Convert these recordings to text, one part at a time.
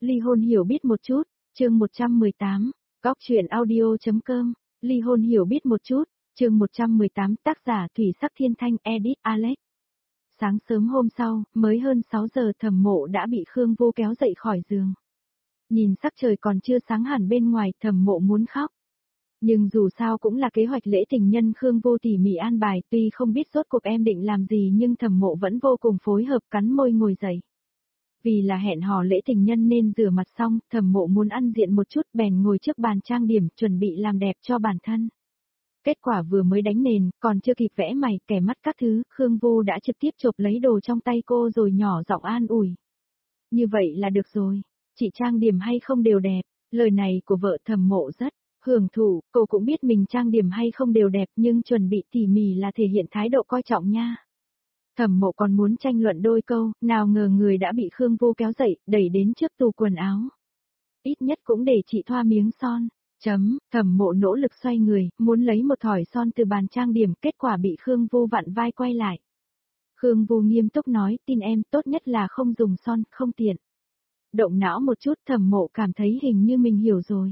Ly hôn hiểu biết một chút, chương 118, góc truyện audio.com, ly hôn hiểu biết một chút, chương 118 tác giả Thủy Sắc Thiên Thanh edit Alex. Sáng sớm hôm sau, mới hơn 6 giờ Thẩm Mộ đã bị Khương Vô kéo dậy khỏi giường. Nhìn sắc trời còn chưa sáng hẳn bên ngoài, Thẩm Mộ muốn khóc. Nhưng dù sao cũng là kế hoạch lễ tình nhân Khương Vô tỉ mỉ an bài, tuy không biết rốt cuộc em định làm gì nhưng Thẩm Mộ vẫn vô cùng phối hợp, cắn môi ngồi dậy. Vì là hẹn hò lễ tình nhân nên rửa mặt xong, Thẩm Mộ muốn ăn diện một chút bèn ngồi trước bàn trang điểm chuẩn bị làm đẹp cho bản thân. Kết quả vừa mới đánh nền, còn chưa kịp vẽ mày, kẻ mắt các thứ, Khương Vô đã trực tiếp chộp lấy đồ trong tay cô rồi nhỏ giọng an ủi. Như vậy là được rồi, chị trang điểm hay không đều đẹp, lời này của vợ Thẩm Mộ rất hưởng thụ, cô cũng biết mình trang điểm hay không đều đẹp nhưng chuẩn bị tỉ mỉ là thể hiện thái độ coi trọng nha. Thẩm Mộ còn muốn tranh luận đôi câu, nào ngờ người đã bị Khương Vô kéo dậy, đẩy đến trước tủ quần áo. Ít nhất cũng để chị thoa miếng son. Thẩm Mộ nỗ lực xoay người, muốn lấy một thỏi son từ bàn trang điểm, kết quả bị Khương Vô vặn vai quay lại. Khương Vô nghiêm túc nói, tin em, tốt nhất là không dùng son, không tiện. Động não một chút, Thẩm Mộ cảm thấy hình như mình hiểu rồi.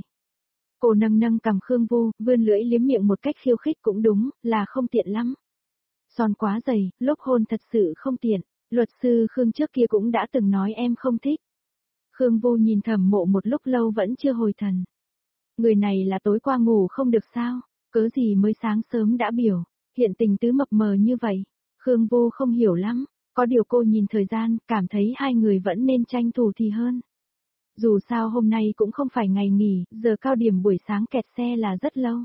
Cô nâng cằm Khương Vô, vươn lưỡi liếm miệng một cách khiêu khích, cũng đúng, là không tiện lắm. Son quá dày, lúc hôn thật sự không tiện, luật sư Khương trước kia cũng đã từng nói em không thích. Khương Vô nhìn Thẩm Mộ một lúc lâu vẫn chưa hồi thần. Người này là tối qua ngủ không được sao, cớ gì mới sáng sớm đã biểu, hiện tình tứ mập mờ như vậy. Khương Vô không hiểu lắm, có điều cô nhìn thời gian, cảm thấy hai người vẫn nên tranh thủ thì hơn. Dù sao hôm nay cũng không phải ngày nghỉ, giờ cao điểm buổi sáng kẹt xe là rất lâu.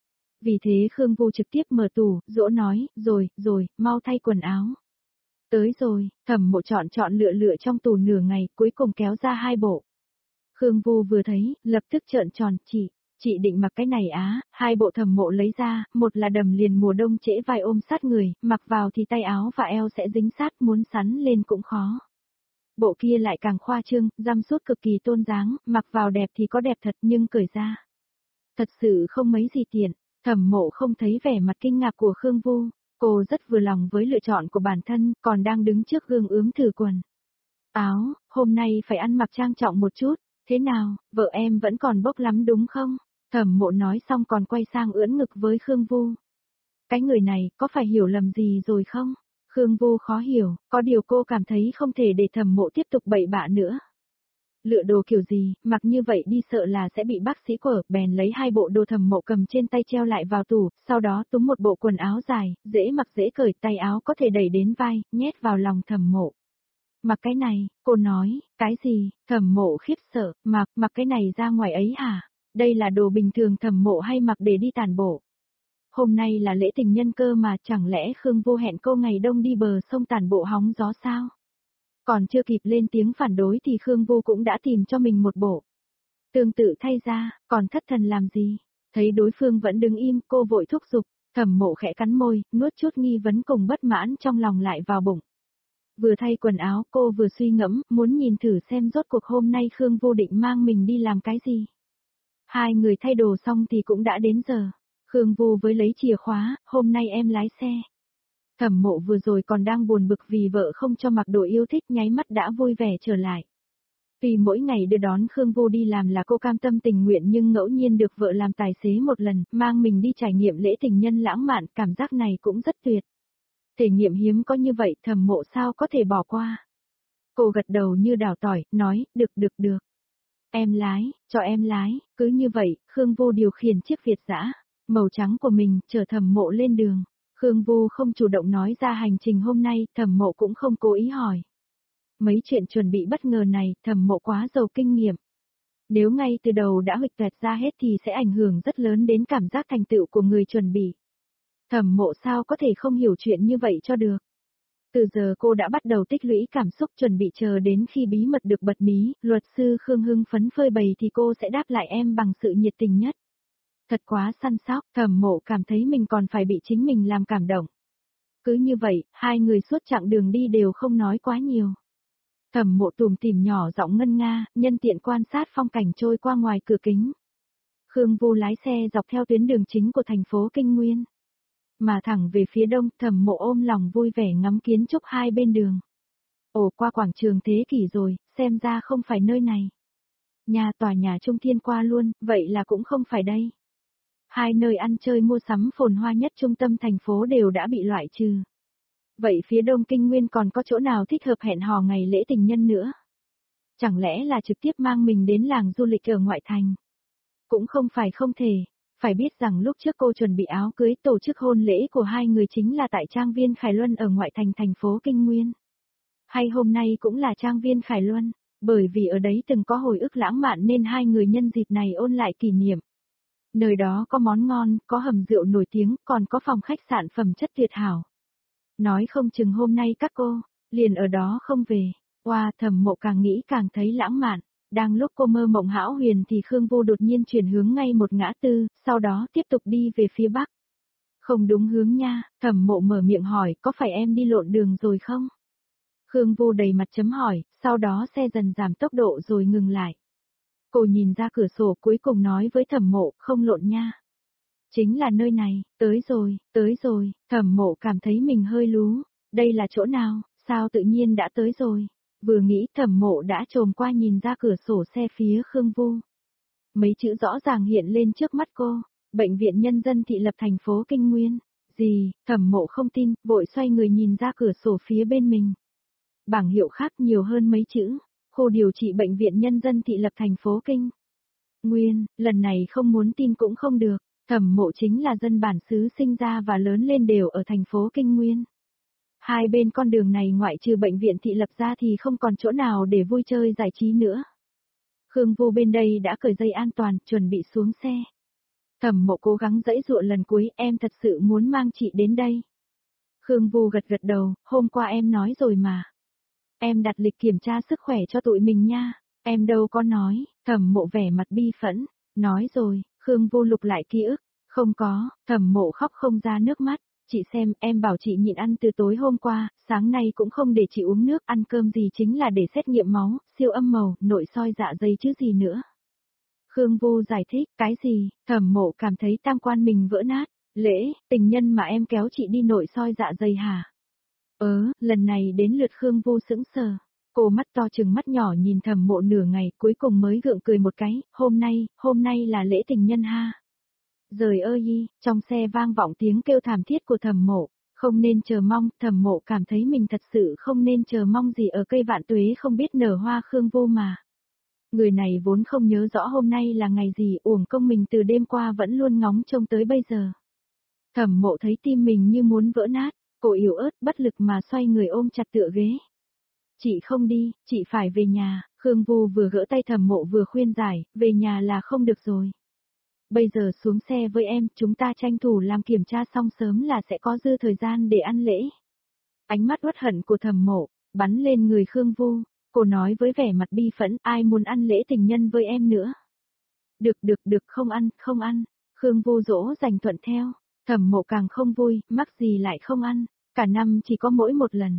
Vì thế Khương Vô trực tiếp mở tủ, dỗ nói, rồi, mau thay quần áo. Tới rồi, Thẩm Mộ chọn lựa trong tủ nửa ngày, cuối cùng kéo ra 2 bộ. Khương Vô vừa thấy, lập tức trợn tròn, chị định mặc cái này á, 2 bộ Thẩm Mộ lấy ra, một là đầm liền mùa đông trễ vai ôm sát người, mặc vào thì tay áo và eo sẽ dính sát, muốn sắn lên cũng khó. Bộ kia lại càng khoa trương, răm sút cực kỳ tôn dáng, mặc vào đẹp thì có đẹp thật nhưng cởi ra. Thật sự không mấy gì tiện. Thẩm Mộ không thấy vẻ mặt kinh ngạc của Khương Vô, cô rất vừa lòng với lựa chọn của bản thân, còn đang đứng trước gương ướm thử quần. Áo, hôm nay phải ăn mặc trang trọng một chút, thế nào, vợ em vẫn còn bốc lắm đúng không? Thẩm Mộ nói xong còn quay sang ưỡn ngực với Khương Vô. Cái người này, có phải hiểu lầm gì rồi không? Khương Vô khó hiểu, có điều cô cảm thấy không thể để Thẩm Mộ tiếp tục bậy bạ nữa. Lựa đồ kiểu gì, mặc như vậy đi sợ là sẽ bị bác sĩ quở, bèn lấy 2 bộ đồ Thẩm Mộ cầm trên tay treo lại vào tủ, sau đó túm một bộ quần áo dài, dễ mặc dễ cởi, tay áo có thể đẩy đến vai, nhét vào lòng Thẩm Mộ. Mặc cái này, cô nói, cái gì, Thẩm Mộ khiếp sợ, mặc cái này ra ngoài ấy hả? Đây là đồ bình thường Thẩm Mộ hay mặc để đi tản bộ? Hôm nay là lễ tình nhân cơ mà, chẳng lẽ Khương Vô hẹn cô ngày đông đi bờ sông tản bộ hóng gió sao? Còn chưa kịp lên tiếng phản đối thì Khương Vô cũng đã tìm cho mình một bộ. Tương tự thay ra, còn thất thần làm gì? Thấy đối phương vẫn đứng im, cô vội thúc giục, Thẩm Mộ khẽ cắn môi, nuốt chút nghi vấn cùng bất mãn trong lòng lại vào bụng. Vừa thay quần áo, cô vừa suy ngẫm, muốn nhìn thử xem rốt cuộc hôm nay Khương Vô định mang mình đi làm cái gì. Hai người thay đồ xong thì cũng đã đến giờ. Khương Vô với lấy chìa khóa, hôm nay em lái xe. Thẩm Mộ vừa rồi còn đang buồn bực vì vợ không cho mặc đồ yêu thích, nháy mắt đã vui vẻ trở lại. Vì mỗi ngày đưa đón Khương Vô đi làm là cô cam tâm tình nguyện, nhưng ngẫu nhiên được vợ làm tài xế một lần, mang mình đi trải nghiệm lễ tình nhân lãng mạn, cảm giác này cũng rất tuyệt. Thể nghiệm hiếm có như vậy, Thẩm Mộ sao có thể bỏ qua. Cô gật đầu như đào tỏi, nói, được. Em lái, cho em lái, cứ như vậy, Khương Vô điều khiển chiếc Việt dã màu trắng của mình, chở Thẩm Mộ lên đường. Khương Vô không chủ động nói ra hành trình hôm nay, Thẩm Mộ cũng không cố ý hỏi. Mấy chuyện chuẩn bị bất ngờ này, Thẩm Mộ quá giàu kinh nghiệm. Nếu ngay từ đầu đã huỵch toẹt ra hết thì sẽ ảnh hưởng rất lớn đến cảm giác thành tựu của người chuẩn bị. Thẩm Mộ sao có thể không hiểu chuyện như vậy cho được. Từ giờ cô đã bắt đầu tích lũy cảm xúc, chuẩn bị chờ đến khi bí mật được bật mí, luật sư Khương hưng phấn phơi bày thì cô sẽ đáp lại em bằng sự nhiệt tình nhất. Thật quá săn sóc, Thẩm Mộ cảm thấy mình còn phải bị chính mình làm cảm động. Cứ như vậy, hai người suốt chặng đường đi đều không nói quá nhiều. Thẩm Mộ tủm tỉm nhỏ giọng ngân nga, nhân tiện quan sát phong cảnh trôi qua ngoài cửa kính. Khương Vô lái xe dọc theo tuyến đường chính của thành phố Kinh Nguyên. Mà thẳng về phía đông, Thẩm Mộ ôm lòng vui vẻ ngắm kiến trúc hai bên đường. Ồ, qua quảng trường Thế Kỷ rồi, xem ra không phải nơi này. Nhà tòa nhà Trung Thiên qua luôn, vậy là cũng không phải đây. Hai nơi ăn chơi mua sắm phồn hoa nhất trung tâm thành phố đều đã bị loại trừ. Vậy phía Đông Kinh Nguyên còn có chỗ nào thích hợp hẹn hò ngày lễ tình nhân nữa? Chẳng lẽ là trực tiếp mang mình đến làng du lịch ở ngoại thành? Cũng không phải không thể, phải biết rằng lúc trước cô chuẩn bị áo cưới tổ chức hôn lễ của hai người chính là tại trang viên Khải Luân ở ngoại thành thành phố Kinh Nguyên. Hay hôm nay cũng là trang viên Khải Luân, bởi vì ở đấy từng có hồi ức lãng mạn nên hai người nhân dịp này ôn lại kỷ niệm. Nơi đó có món ngon, có hầm rượu nổi tiếng, còn có phòng khách sạn phẩm chất tuyệt hảo. Nói không chừng hôm nay các cô, liền ở đó không về. Wow, Thẩm Mộ càng nghĩ càng thấy lãng mạn. Đang lúc cô mơ mộng hão huyền thì Khương Vô đột nhiên chuyển hướng ngay một ngã tư, sau đó tiếp tục đi về phía bắc. Không đúng hướng nha, Thẩm Mộ mở miệng hỏi, có phải em đi lộn đường rồi không? Khương Vô đầy mặt chấm hỏi, sau đó xe dần giảm tốc độ rồi ngừng lại. Cô nhìn ra cửa sổ cuối cùng nói với Thẩm Mộ, không lộn nha. Chính là nơi này, tới rồi, Thẩm Mộ cảm thấy mình hơi lú. Đây là chỗ nào, sao tự nhiên đã tới rồi? Vừa nghĩ Thẩm Mộ đã trồm qua nhìn ra cửa sổ xe phía Khương Vu. Mấy chữ rõ ràng hiện lên trước mắt cô, Bệnh viện Nhân dân thị lập thành phố Kinh Nguyên. Gì, Thẩm Mộ không tin, vội xoay người nhìn ra cửa sổ phía bên mình. Bảng hiệu khác nhiều hơn mấy chữ, khu điều trị Bệnh viện Nhân dân thị lập thành phố Kinh Nguyên, lần này không muốn tin cũng không được. Thẩm Mộ chính là dân bản xứ sinh ra và lớn lên đều ở thành phố Kinh Nguyên. Hai bên con đường này ngoại trừ bệnh viện thị lập ra thì không còn chỗ nào để vui chơi giải trí nữa. Khương Vu bên đây đã cởi dây an toàn, chuẩn bị xuống xe. Thẩm Mộ cố gắng giãy giụa lần cuối, em thật sự muốn mang chị đến đây. Khương Vu gật gật đầu, hôm qua em nói rồi mà. Em đặt lịch kiểm tra sức khỏe cho tụi mình nha. Em đâu có nói, Thẩm Mộ vẻ mặt bi phẫn. Nói rồi, Khương Vu lục lại ký ức. Không có, Thẩm Mộ khóc không ra nước mắt. Chị xem, em bảo chị nhịn ăn từ tối hôm qua, sáng nay cũng không để chị uống nước, ăn cơm gì chính là để xét nghiệm máu, siêu âm màu, nội soi dạ dày chứ gì nữa. Khương Vu giải thích, cái gì, Thẩm Mộ cảm thấy tam quan mình vỡ nát. Lễ, tình nhân mà em kéo chị đi nội soi dạ dày hả? Lần này đến lượt Khương Vu sững sờ. Cô mắt to chừng mắt nhỏ nhìn Thẩm Mộ nửa ngày, cuối cùng mới gượng cười một cái, hôm nay là lễ tình nhân ha. Giời ơi, trong xe vang vọng tiếng kêu thảm thiết của Thẩm Mộ, không nên chờ mong, Thẩm Mộ cảm thấy mình thật sự không nên chờ mong gì ở cây vạn tuế không biết nở hoa Khương Vô mà. Người này vốn không nhớ rõ hôm nay là ngày gì, uổng công mình từ đêm qua vẫn luôn ngóng trông tới bây giờ. Thẩm Mộ thấy tim mình như muốn vỡ nát, cô yếu ớt bất lực mà xoay người ôm chặt tựa ghế. Chị không đi, chị phải về nhà, Khương Vu vừa gỡ tay Thẩm Mộ vừa khuyên giải, về nhà là không được rồi. Bây giờ xuống xe với em, chúng ta tranh thủ làm kiểm tra xong sớm là sẽ có dư thời gian để ăn lễ. Ánh mắt uất hận của Thẩm Mộ, bắn lên người Khương Vu, cô nói với vẻ mặt bi phẫn, ai muốn ăn lễ tình nhân với em nữa. Được, không ăn, Khương Vu dỗ dành thuận theo, Thẩm Mộ càng không vui, mắc gì lại không ăn, cả năm chỉ có mỗi một lần,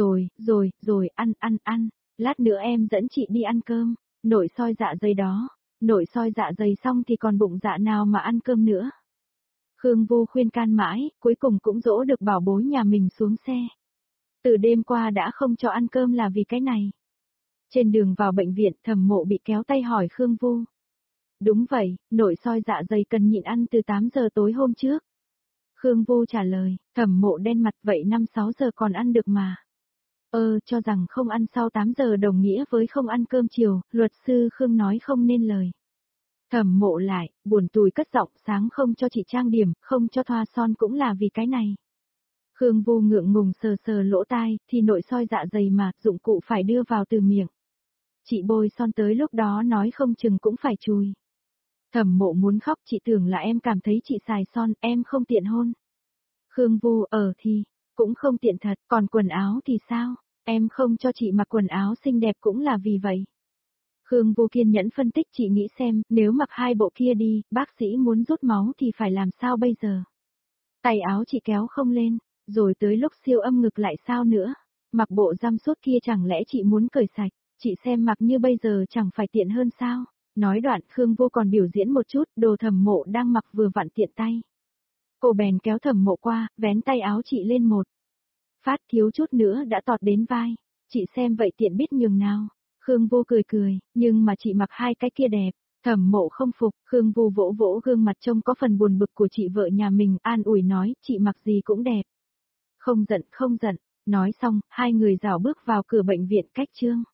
rồi, ăn, lát nữa em dẫn chị đi ăn cơm, nội soi dạ dày đó. Nội soi dạ dày xong thì còn bụng dạ nào mà ăn cơm nữa. Khương Vu khuyên can mãi, cuối cùng cũng dỗ được bảo bối nhà mình xuống xe. Từ đêm qua đã không cho ăn cơm là vì cái này. Trên đường vào bệnh viện, Thẩm Mộ bị kéo tay hỏi Khương Vu. Đúng vậy, nội soi dạ dày cần nhịn ăn từ 8 giờ tối hôm trước. Khương Vu trả lời, Thẩm Mộ đen mặt vậy 5-6 giờ còn ăn được mà. Cho rằng không ăn sau 8 giờ đồng nghĩa với không ăn cơm chiều, luật sư Khương nói không nên lời. Thẩm Mộ lại, buồn tủi cất giọng, sáng không cho chị trang điểm, không cho thoa son cũng là vì cái này. Khương Vu ngượng ngùng sờ sờ lỗ tai, thì nội soi dạ dày mà, dụng cụ phải đưa vào từ miệng. Chị bôi son tới lúc đó nói không chừng cũng phải chùi. Thẩm Mộ muốn khóc, chị tưởng là em cảm thấy chị xài son, em không tiện hôn. Khương Vu, thì, cũng không tiện thật, còn quần áo thì sao, em không cho chị mặc quần áo xinh đẹp cũng là vì vậy. Khương Vô kiên nhẫn phân tích, chị nghĩ xem, nếu mặc hai bộ kia đi, bác sĩ muốn rút máu thì phải làm sao bây giờ? Tay áo chị kéo không lên, rồi tới lúc siêu âm ngực lại sao nữa? Mặc bộ giam sốt kia chẳng lẽ chị muốn cởi sạch, chị xem mặc như bây giờ chẳng phải tiện hơn sao? Nói đoạn Khương Vô còn biểu diễn một chút, đồ Thẩm Mộ đang mặc vừa vặn tiện tay. Cô bèn kéo Thẩm Mộ qua, vén tay áo chị lên một phát, thiếu chút nữa đã tọt đến vai. Chị xem vậy tiện biết nhường nào. Khương Vô cười cười, nhưng mà chị mặc hai cái kia đẹp. Thẩm Mộ không phục, Khương Vô vỗ vỗ gương mặt trông có phần buồn bực của chị vợ nhà mình, an ủi nói, chị mặc gì cũng đẹp. Không giận, nói xong, hai người rảo bước vào cửa bệnh viện cách Trương.